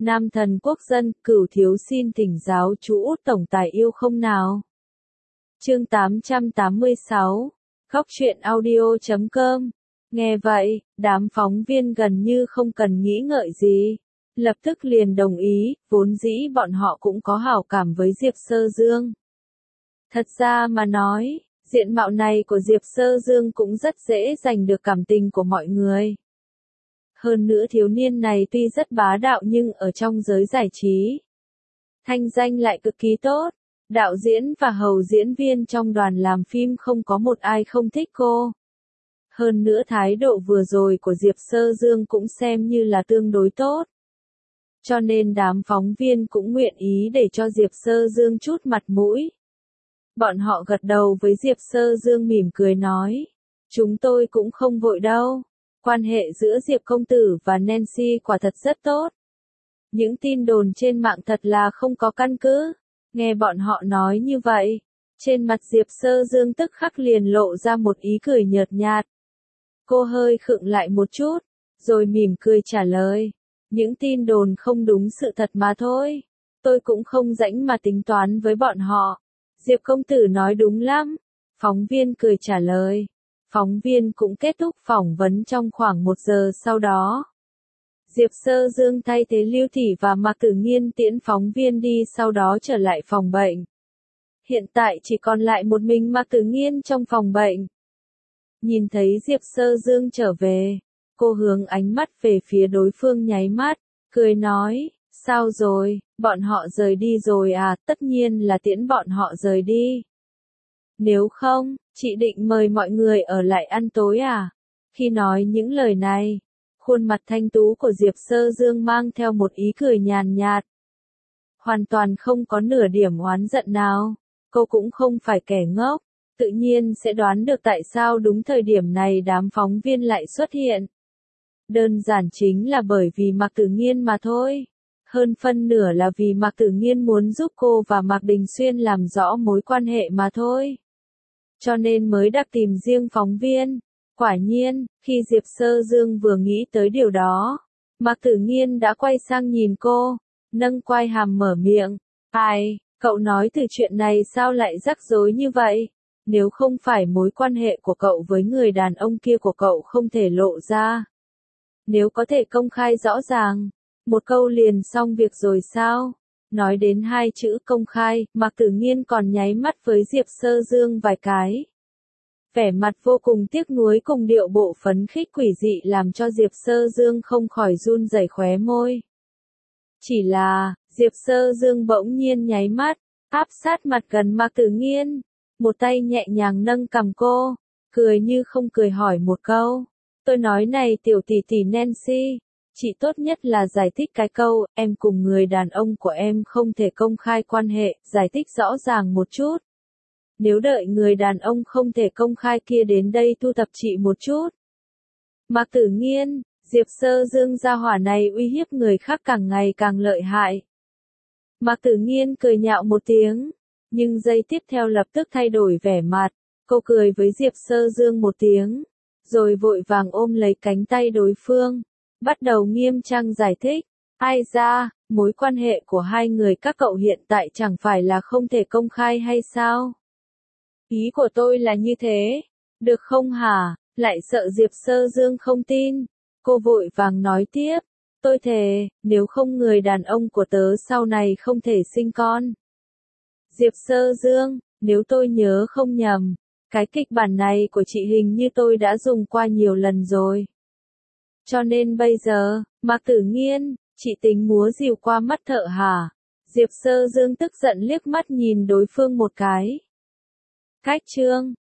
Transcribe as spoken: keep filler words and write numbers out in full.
Nam thần quốc dân, Cửu thiếu xin thỉnh giáo chú Út tổng tài yêu không nào. Chương tám trăm tám mươi sáu, Khóc chuyện audio chấm com. Nghe vậy, đám phóng viên gần như không cần nghĩ ngợi gì, lập tức liền đồng ý, vốn dĩ bọn họ cũng có hảo cảm với Diệp Sơ Dương. Thật ra mà nói, diện mạo này của Diệp Sơ Dương cũng rất dễ giành được cảm tình của mọi người. Hơn nữa thiếu niên này tuy rất bá đạo nhưng ở trong giới giải trí, thanh danh lại cực kỳ tốt. Đạo diễn và hầu diễn viên trong đoàn làm phim không có một ai không thích cô. Hơn nữa thái độ vừa rồi của Diệp Sơ Dương cũng xem như là tương đối tốt. Cho nên đám phóng viên cũng nguyện ý để cho Diệp Sơ Dương chút mặt mũi. Bọn họ gật đầu với Diệp Sơ Dương mỉm cười nói, chúng tôi cũng không vội đâu. Quan hệ giữa Diệp công tử và Nancy quả thật rất tốt. Những tin đồn trên mạng thật là không có căn cứ. Nghe bọn họ nói như vậy, trên mặt Diệp Sơ Dương tức khắc liền lộ ra một ý cười nhợt nhạt. Cô hơi khựng lại một chút, rồi mỉm cười trả lời, những tin đồn không đúng sự thật mà thôi. Tôi cũng không rảnh mà tính toán với bọn họ. Diệp công tử nói đúng lắm. Phóng viên cười trả lời. Phóng viên cũng kết thúc phỏng vấn trong khoảng một giờ sau đó. Diệp Sơ Dương thay thế Lưu Thị và Mạc Tử Nghiên tiễn phóng viên đi, sau đó trở lại phòng bệnh. Hiện tại chỉ còn lại một mình Mạc Tử Nghiên trong phòng bệnh. Nhìn thấy Diệp Sơ Dương trở về, cô hướng ánh mắt về phía đối phương nháy mắt, cười nói, sao rồi, bọn họ rời đi rồi à? Tất nhiên là tiễn bọn họ rời đi. Nếu không, chị định mời mọi người ở lại ăn tối à? Khi nói những lời này, khuôn mặt thanh tú của Diệp Sơ Dương mang theo một ý cười nhàn nhạt. Hoàn toàn không có nửa điểm oán giận nào. Cô cũng không phải kẻ ngốc, tự nhiên sẽ đoán được tại sao đúng thời điểm này đám phóng viên lại xuất hiện. Đơn giản chính là bởi vì Mạc Tử Nghiên mà thôi. Hơn phân nửa là vì Mạc Tử Nghiên muốn giúp cô và Mạc Đình Xuyên làm rõ mối quan hệ mà thôi. Cho nên mới đặc tìm riêng phóng viên. Quả nhiên, khi Diệp Sơ Dương vừa nghĩ tới điều đó, Mạc Tử Nghiên đã quay sang nhìn cô, nâng quai hàm mở miệng. Ai, cậu nói từ chuyện này sao lại rắc rối như vậy? Nếu không phải mối quan hệ của cậu với người đàn ông kia của cậu không thể lộ ra. Nếu có thể công khai rõ ràng, một câu liền xong việc rồi sao? Nói đến hai chữ công khai, Mạc Tử Nghiên còn nháy mắt với Diệp Sơ Dương vài cái. Vẻ mặt vô cùng tiếc nuối cùng điệu bộ phấn khích quỷ dị làm cho Diệp Sơ Dương không khỏi run rẩy khóe môi. Chỉ là, Diệp Sơ Dương bỗng nhiên nháy mắt, áp sát mặt gần Mạc Tử Nghiên, một tay nhẹ nhàng nâng cằm cô, cười như không cười hỏi một câu. Tôi nói này tiểu tỷ tỷ Nancy, chị tốt nhất là giải thích cái câu, em cùng người đàn ông của em không thể công khai quan hệ, giải thích rõ ràng một chút. Nếu đợi người đàn ông không thể công khai kia đến đây thu thập chị một chút. Mạc Tử Nghiên, Diệp Sơ Dương gia hỏa này uy hiếp người khác càng ngày càng lợi hại. Mạc Tử Nghiên cười nhạo một tiếng, nhưng giây tiếp theo lập tức thay đổi vẻ mặt, cô cười với Diệp Sơ Dương một tiếng, rồi vội vàng ôm lấy cánh tay đối phương, bắt đầu nghiêm trang giải thích. Ai ra, mối quan hệ của hai người các cậu hiện tại chẳng phải là không thể công khai hay sao? Ý của tôi là như thế, được không hả? Lại sợ Diệp Sơ Dương không tin. Cô vội vàng nói tiếp, tôi thề, nếu không người đàn ông của tớ sau này không thể sinh con. Diệp Sơ Dương, nếu tôi nhớ không nhầm, cái kịch bản này của chị hình như tôi đã dùng qua nhiều lần rồi. Cho nên bây giờ, Mạc Tử Nghiên, chị tính múa rìu qua mắt thợ hả? Diệp Sơ Dương tức giận liếc mắt nhìn đối phương một cái. Cách chương